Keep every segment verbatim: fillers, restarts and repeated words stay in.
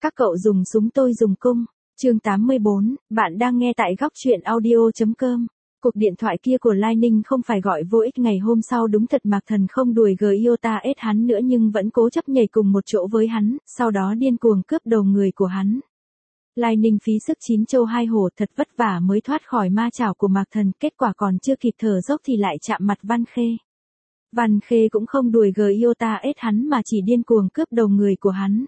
Các cậu dùng súng tôi dùng cung. Chương tám mươi bốn, bạn đang nghe tại góc truyện audio.com. Cuộc điện thoại kia của Lai Ninh không phải gọi vô ích ngày hôm sau, đúng thật Mạc Thần không đuổi gờ Iota ết hắn nữa nhưng vẫn cố chấp nhảy cùng một chỗ với hắn, sau đó điên cuồng cướp đầu người của hắn. Lai Ninh phí sức chín châu hai hổ thật vất vả mới thoát khỏi ma chảo của Mạc Thần, kết quả còn chưa kịp thở dốc thì lại chạm mặt Văn Khê. Văn Khê cũng không đuổi gờ Iota ết hắn mà chỉ điên cuồng cướp đầu người của hắn.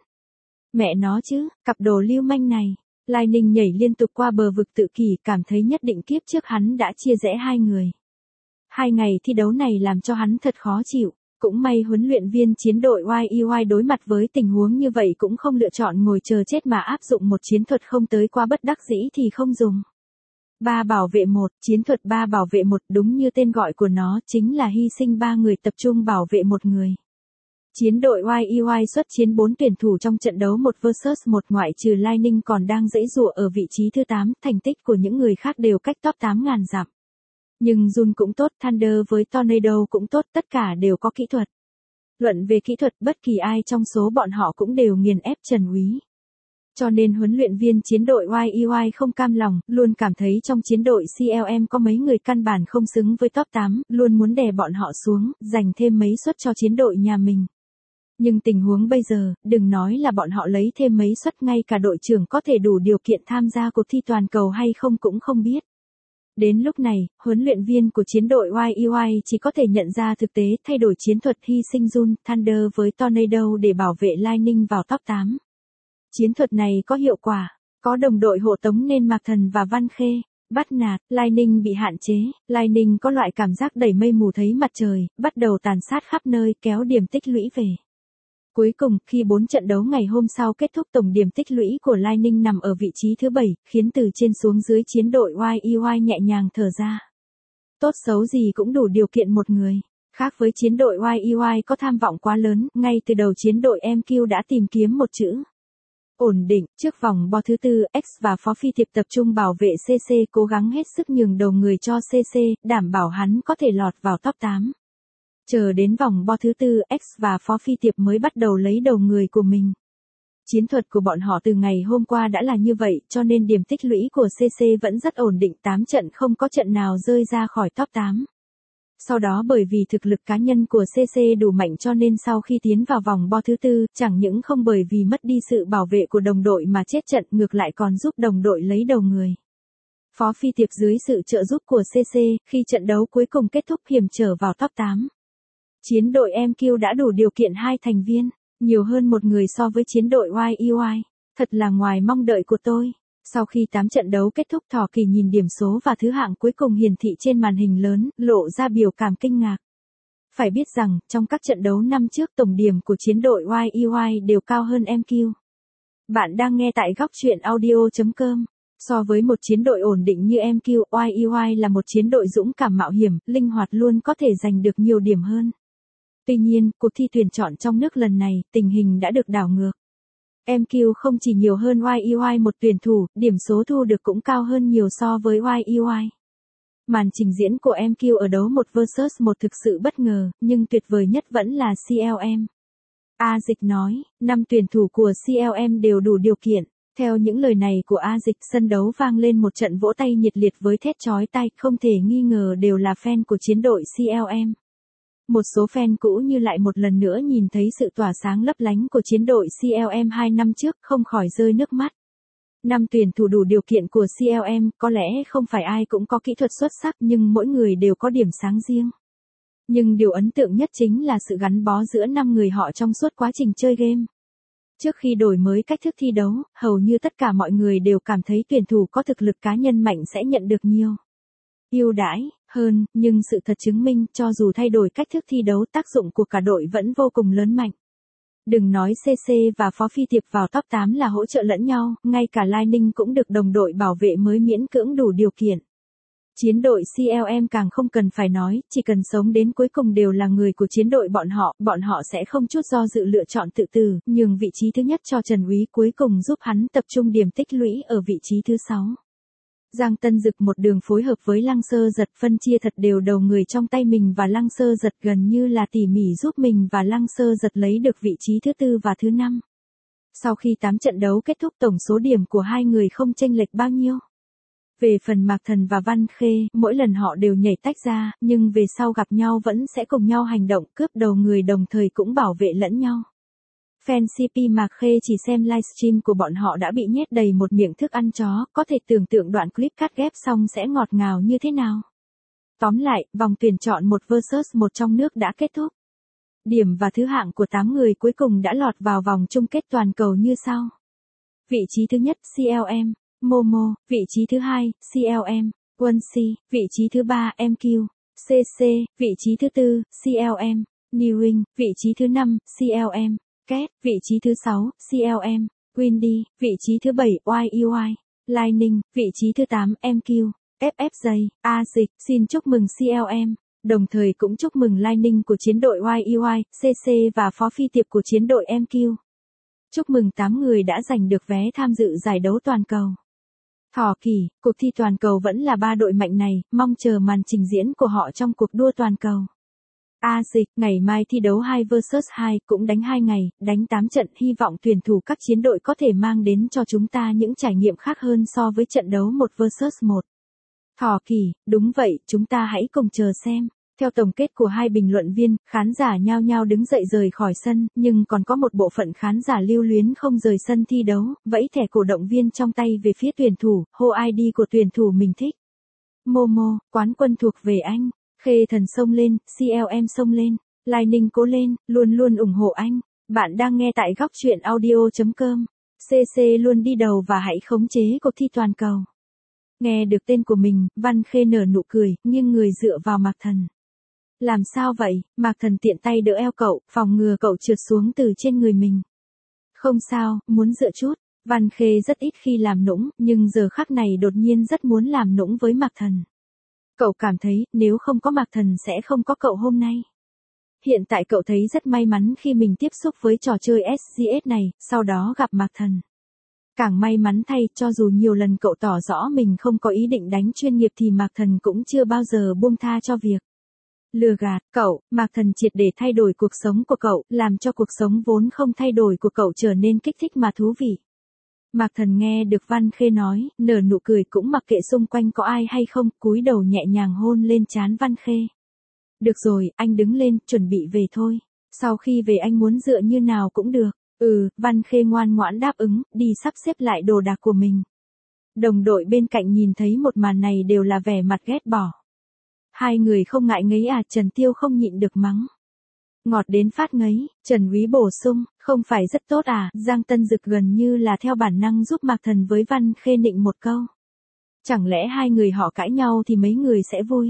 Mẹ nó chứ, cặp đồ lưu manh này. Lai Ninh nhảy liên tục qua bờ vực tự kỷ, cảm thấy nhất định kiếp trước hắn đã chia rẽ hai người. Hai ngày thi đấu này làm cho hắn thật khó chịu, cũng may huấn luyện viên chiến đội Y E Y đối mặt với tình huống như vậy cũng không lựa chọn ngồi chờ chết mà áp dụng một chiến thuật không tới qua bất đắc dĩ thì không dùng. Ba bảo vệ một, chiến thuật ba bảo vệ một đúng như tên gọi của nó, chính là hy sinh ba người tập trung bảo vệ một người. Chiến đội Y E Y xuất chiến bốn tuyển thủ trong trận đấu một versus một, ngoại trừ Lai Ninh còn đang giãy giụa ở vị trí thứ tám, thành tích của những người khác đều cách top tám ngàn dặm. Nhưng Jun cũng tốt, Thunder với Tornado cũng tốt, tất cả đều có kỹ thuật. Luận về kỹ thuật, bất kỳ ai trong số bọn họ cũng đều nghiền ép Trần Úy. Cho nên huấn luyện viên chiến đội Y E Y không cam lòng, luôn cảm thấy trong chiến đội C L M có mấy người căn bản không xứng với top tám, luôn muốn đè bọn họ xuống, dành thêm mấy suất cho chiến đội nhà mình. Nhưng tình huống bây giờ, đừng nói là bọn họ lấy thêm mấy suất, ngay cả đội trưởng có thể đủ điều kiện tham gia cuộc thi toàn cầu hay không cũng không biết. Đến lúc này, huấn luyện viên của chiến đội Y E Y chỉ có thể nhận ra thực tế, thay đổi chiến thuật hy sinh Jun, Thunder với Tornado để bảo vệ Lai Ninh vào top tám. Chiến thuật này có hiệu quả, có đồng đội hộ tống nên Mạc Thần và Văn Khê bắt nạt, Lai Ninh bị hạn chế, Lai Ninh có loại cảm giác đẩy mây mù thấy mặt trời, bắt đầu tàn sát khắp nơi, kéo điểm tích lũy về. Cuối cùng, khi bốn trận đấu ngày hôm sau kết thúc, tổng điểm tích lũy của Lai Ninh nằm ở vị trí thứ bảy, khiến từ trên xuống dưới chiến đội Y E Y nhẹ nhàng thở ra. Tốt xấu gì cũng đủ điều kiện một người. Khác với chiến đội Y E Y có tham vọng quá lớn, ngay từ đầu chiến đội em quy đã tìm kiếm một chữ ổn định. Trước vòng bo thứ tư, X và Phó Phi Tiệp tập trung bảo vệ xê xê, cố gắng hết sức nhường đầu người cho xê xê, đảm bảo hắn có thể lọt vào top tám. Chờ đến vòng bo thứ tư, X và Phó Phi Tiệp mới bắt đầu lấy đầu người của mình. Chiến thuật của bọn họ từ ngày hôm qua đã là như vậy, cho nên điểm tích lũy của xê xê vẫn rất ổn định, tám trận không có trận nào rơi ra khỏi top tám. Sau đó bởi vì thực lực cá nhân của xê xê đủ mạnh cho nên sau khi tiến vào vòng bo thứ tư, chẳng những không bởi vì mất đi sự bảo vệ của đồng đội mà chết trận, ngược lại còn giúp đồng đội lấy đầu người. Phó Phi Tiệp dưới sự trợ giúp của xê xê, khi trận đấu cuối cùng kết thúc hiểm trở vào top tám. Chiến đội em quy đã đủ điều kiện hai thành viên, nhiều hơn một người so với chiến đội Y E Y. Thật là ngoài mong đợi của tôi. Sau khi tám trận đấu kết thúc, Thỏ Kỳ nhìn điểm số và thứ hạng cuối cùng hiển thị trên màn hình lớn, lộ ra biểu cảm kinh ngạc. Phải biết rằng, trong các trận đấu năm trước, tổng điểm của chiến đội Y E Y đều cao hơn em quy. Bạn đang nghe tại góc truyện audio.com. So với một chiến đội ổn định như em quy, Y E Y là một chiến đội dũng cảm mạo hiểm, linh hoạt, luôn có thể giành được nhiều điểm hơn. Tuy nhiên, cuộc thi tuyển chọn trong nước lần này, tình hình đã được đảo ngược. em quy không chỉ nhiều hơn Y E Y một tuyển thủ, điểm số thu được cũng cao hơn nhiều so với Y E Y. Màn trình diễn của em quy ở đấu một versus một thực sự bất ngờ, nhưng tuyệt vời nhất vẫn là C L M. A Dịch nói, năm tuyển thủ của C L M đều đủ điều kiện. Theo những lời này của A Dịch, sân đấu vang lên một trận vỗ tay nhiệt liệt với thét chói tai, không thể nghi ngờ đều là fan của chiến đội C L M. Một số fan cũ như lại một lần nữa nhìn thấy sự tỏa sáng lấp lánh của chiến đội C L M hai năm trước, không khỏi rơi nước mắt. Năm tuyển thủ đủ điều kiện của C L M, có lẽ không phải ai cũng có kỹ thuật xuất sắc nhưng mỗi người đều có điểm sáng riêng. Nhưng điều ấn tượng nhất chính là sự gắn bó giữa năm người họ trong suốt quá trình chơi game. Trước khi đổi mới cách thức thi đấu, hầu như tất cả mọi người đều cảm thấy tuyển thủ có thực lực cá nhân mạnh sẽ nhận được nhiều ưu đãi hơn, nhưng sự thật chứng minh, cho dù thay đổi cách thức thi đấu, tác dụng của cả đội vẫn vô cùng lớn mạnh. Đừng nói xê xê và Phó Phi Tiệp vào top tám là hỗ trợ lẫn nhau, ngay cả Lai Ninh cũng được đồng đội bảo vệ mới miễn cưỡng đủ điều kiện. Chiến đội C L M càng không cần phải nói, chỉ cần sống đến cuối cùng đều là người của chiến đội bọn họ, bọn họ sẽ không chút do dự lựa chọn tự tử, nhường vị trí thứ nhất cho Trần Úy, cuối cùng giúp hắn tập trung điểm tích lũy ở vị trí thứ sáu. Giang Tân Dực một đường phối hợp với Lăng Sơ Giật phân chia thật đều đầu người trong tay mình và Lăng Sơ Giật gần như là tỉ mỉ giúp mình và Lăng Sơ Giật lấy được vị trí thứ tư và thứ năm. Sau khi tám trận đấu kết thúc tổng số điểm của hai người không chênh lệch bao nhiêu. Về phần Mạc Thần và Văn Khê, mỗi lần họ đều nhảy tách ra, nhưng về sau gặp nhau vẫn sẽ cùng nhau hành động, cướp đầu người đồng thời cũng bảo vệ lẫn nhau. Fan xê pê Mạc Khê chỉ xem livestream của bọn họ đã bị nhét đầy một miệng thức ăn chó, có thể tưởng tượng đoạn clip cắt ghép xong sẽ ngọt ngào như thế nào. Tóm lại, vòng tuyển chọn một versus một trong nước đã kết thúc. Điểm và thứ hạng của tám người cuối cùng đã lọt vào vòng chung kết toàn cầu như sau. Vị trí thứ nhất xê lờ em, Momo, vị trí thứ hai, xê lờ em, Wonsi, vị trí thứ ba, em kiu, xê xê, vị trí thứ tư, xê lờ em, Newing, vị trí thứ năm, xê lờ em, Cat, vị trí thứ sáu, xê lờ em, Windy, vị trí thứ bảy, i u i, Lightning, vị trí thứ tám, em kiu, ép ép gi, A Dịch, xin chúc mừng xê lờ em, đồng thời cũng chúc mừng Lightning của chiến đội i u i, xê xê và Phó Phi Tiệp của chiến đội em kiu. Chúc mừng tám người đã giành được vé tham dự giải đấu toàn cầu. Thỏ kỳ, cuộc thi toàn cầu vẫn là ba đội mạnh này, mong chờ màn trình diễn của họ trong cuộc đua toàn cầu. A Dịch, ngày mai thi đấu hai versus hai, cũng đánh hai ngày, đánh tám trận, hy vọng tuyển thủ các chiến đội có thể mang đến cho chúng ta những trải nghiệm khác hơn so với trận đấu một versus một. Thỏ kỳ, đúng vậy, chúng ta hãy cùng chờ xem. Theo tổng kết của hai bình luận viên, khán giả nhao nhao đứng dậy rời khỏi sân, nhưng còn có một bộ phận khán giả lưu luyến không rời sân thi đấu, vẫy thẻ cổ động viên trong tay về phía tuyển thủ, hô i đê của tuyển thủ mình thích. Momo, quán quân thuộc về anh. Khê Thần xông lên, xê lờ em xông lên. Lightning cố lên, luôn luôn ủng hộ anh. Bạn đang nghe tại góc truyện audio chấm com. xê xê luôn đi đầu và hãy khống chế cuộc thi toàn cầu. Nghe được tên của mình, Văn Khê nở nụ cười, nghiêng người dựa vào Mạc Thần. Làm sao vậy? Mạc Thần tiện tay đỡ eo cậu, phòng ngừa cậu trượt xuống từ trên người mình. Không sao, muốn dựa chút. Văn Khê rất ít khi làm nũng, nhưng giờ khắc này đột nhiên rất muốn làm nũng với Mạc Thần. Cậu cảm thấy, nếu không có Mạc Thần sẽ không có cậu hôm nay. Hiện tại cậu thấy rất may mắn khi mình tiếp xúc với trò chơi ét giê ét này, sau đó gặp Mạc Thần. Càng may mắn thay, cho dù nhiều lần cậu tỏ rõ mình không có ý định đánh chuyên nghiệp thì Mạc Thần cũng chưa bao giờ buông tha cho việc lừa gạt cậu. Mạc Thần triệt để thay đổi cuộc sống của cậu, làm cho cuộc sống vốn không thay đổi của cậu trở nên kích thích mà thú vị. Mạc Thần nghe được Văn Khê nói, nở nụ cười cũng mặc kệ xung quanh có ai hay không, cúi đầu nhẹ nhàng hôn lên trán Văn Khê. Được rồi, anh đứng lên, chuẩn bị về thôi. Sau khi về anh muốn dựa như nào cũng được. Ừ, Văn Khê ngoan ngoãn đáp ứng, đi sắp xếp lại đồ đạc của mình. Đồng đội bên cạnh nhìn thấy một màn này đều là vẻ mặt ghét bỏ. Hai người không ngại ngấy à, Trần Tiêu không nhịn được mắng. Ngọt đến phát ngấy, Trần Úy bổ sung, không phải rất tốt à, Giang Tân Dực gần như là theo bản năng giúp Mạc Thần với Văn Khê nịnh một câu. Chẳng lẽ hai người họ cãi nhau thì mấy người sẽ vui.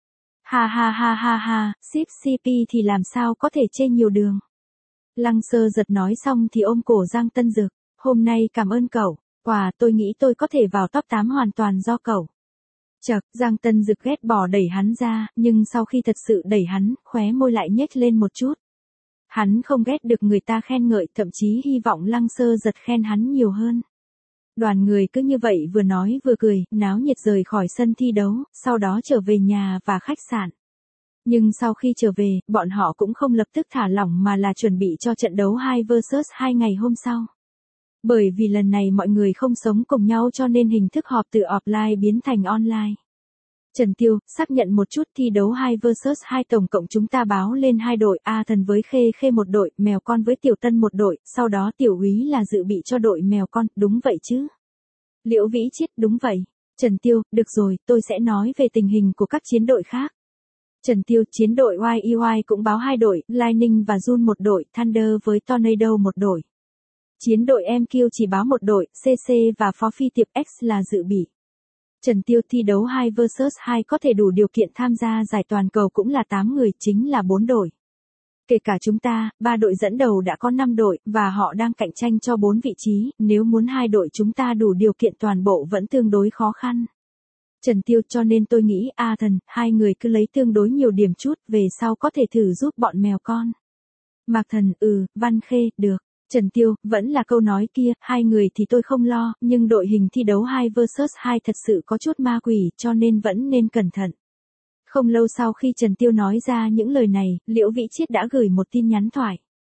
Ha ha ha ha ha, ship xê pê thì làm sao có thể chê nhiều đường. Lăng Sơ Giật nói xong thì ôm cổ Giang Tân Dực, hôm nay cảm ơn cậu, quả tôi nghĩ tôi có thể vào top tám hoàn toàn do cậu. Chậc, Giang Tân Dực ghét bỏ đẩy hắn ra, nhưng sau khi thật sự đẩy hắn, khóe môi lại nhếch lên một chút. Hắn không ghét được người ta khen ngợi, thậm chí hy vọng Lăng Sơ Giật khen hắn nhiều hơn. Đoàn người cứ như vậy vừa nói vừa cười, náo nhiệt rời khỏi sân thi đấu, sau đó trở về nhà và khách sạn. Nhưng sau khi trở về, bọn họ cũng không lập tức thả lỏng mà là chuẩn bị cho trận đấu hai versus hai ngày hôm sau. Bởi vì lần này mọi người không sống cùng nhau cho nên hình thức họp từ offline biến thành online. Trần Tiêu, xác nhận một chút thi đấu hai versus hai tổng cộng chúng ta báo lên hai đội, A Thần với Khê Khê một đội, Mèo Con với Tiểu Tân một đội, sau đó Tiểu Úy là dự bị cho đội Mèo Con, đúng vậy chứ? Liễu Vĩ Chiết, đúng vậy. Trần Tiêu, được rồi, tôi sẽ nói về tình hình của các chiến đội khác. Trần Tiêu, chiến đội i u i cũng báo hai đội, Lightning và Jun một đội, Thunder với Tornado một đội. Chiến đội em kiu chỉ báo một đội, xê xê và Phó Phi Tiệp X là dự bị. Trần Tiêu, thi đấu hai versus hai có thể đủ điều kiện tham gia giải toàn cầu cũng là tám người, chính là bốn đội. Kể cả chúng ta, ba đội dẫn đầu đã có năm đội, và họ đang cạnh tranh cho bốn vị trí, nếu muốn hai đội chúng ta đủ điều kiện toàn bộ vẫn tương đối khó khăn. Trần Tiêu, cho nên tôi nghĩ A Thần, hai người cứ lấy tương đối nhiều điểm chút, về sau có thể thử giúp bọn Mèo Con. Mạc Thần, ừ, Văn Khê, được. Trần Tiêu, vẫn là câu nói kia, hai người thì tôi không lo, nhưng đội hình thi đấu hai versus hai thật sự có chút ma quỷ, cho nên vẫn nên cẩn thận. Không lâu sau khi Trần Tiêu nói ra những lời này, Liễu Vĩ Chiết đã gửi một tin nhắn thoại.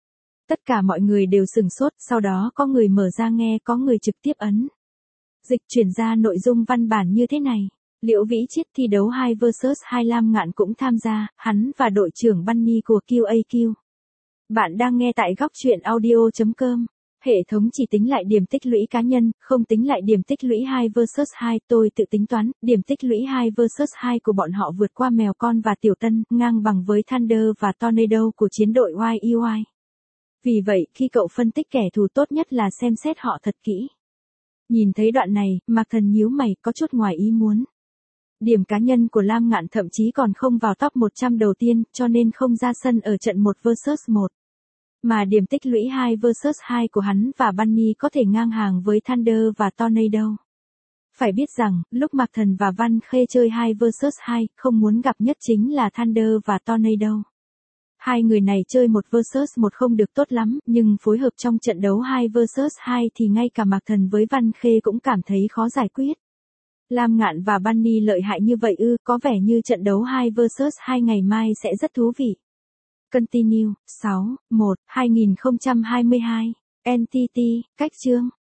Tất cả mọi người đều sửng sốt, sau đó có người mở ra nghe, có người trực tiếp ấn. Dịch chuyển ra nội dung văn bản như thế này. Liễu Vĩ Chiết thi đấu hai versus hai, Lam Ngạn cũng tham gia, hắn và đội trưởng Bunny của Q A Q. Bạn đang nghe tại góc truyện audio chấm com. Hệ thống chỉ tính lại điểm tích lũy cá nhân, không tính lại điểm tích lũy hai versus hai. Tôi tự tính toán, điểm tích lũy hai versus hai của bọn họ vượt qua Mèo Con và Tiểu Tân, ngang bằng với Thunder và Tornado của chiến đội Y E Y. Vì vậy, khi cậu phân tích kẻ thù tốt nhất là xem xét họ thật kỹ. Nhìn thấy đoạn này, Mạc Thần nhíu mày, có chút ngoài ý muốn. Điểm cá nhân của Lam Ngạn thậm chí còn không vào top một trăm đầu tiên, cho nên không ra sân ở trận một versus một. Mà điểm tích lũy hai versus hai của hắn và Bunny có thể ngang hàng với Thunder và Tornado. Phải biết rằng, lúc Mạc Thần và Văn Khê chơi hai versus hai, không muốn gặp nhất chính là Thunder và Tornado. Hai người này chơi một versus một không được tốt lắm, nhưng phối hợp trong trận đấu hai versus hai thì ngay cả Mạc Thần với Văn Khê cũng cảm thấy khó giải quyết. Lam Ngạn và Bunny lợi hại như vậy ư, có vẻ như trận đấu hai versus hai ngày mai sẽ rất thú vị. Continue, sáu, một, hai nghìn không trăm hai mươi hai, en tê tê, cách chương.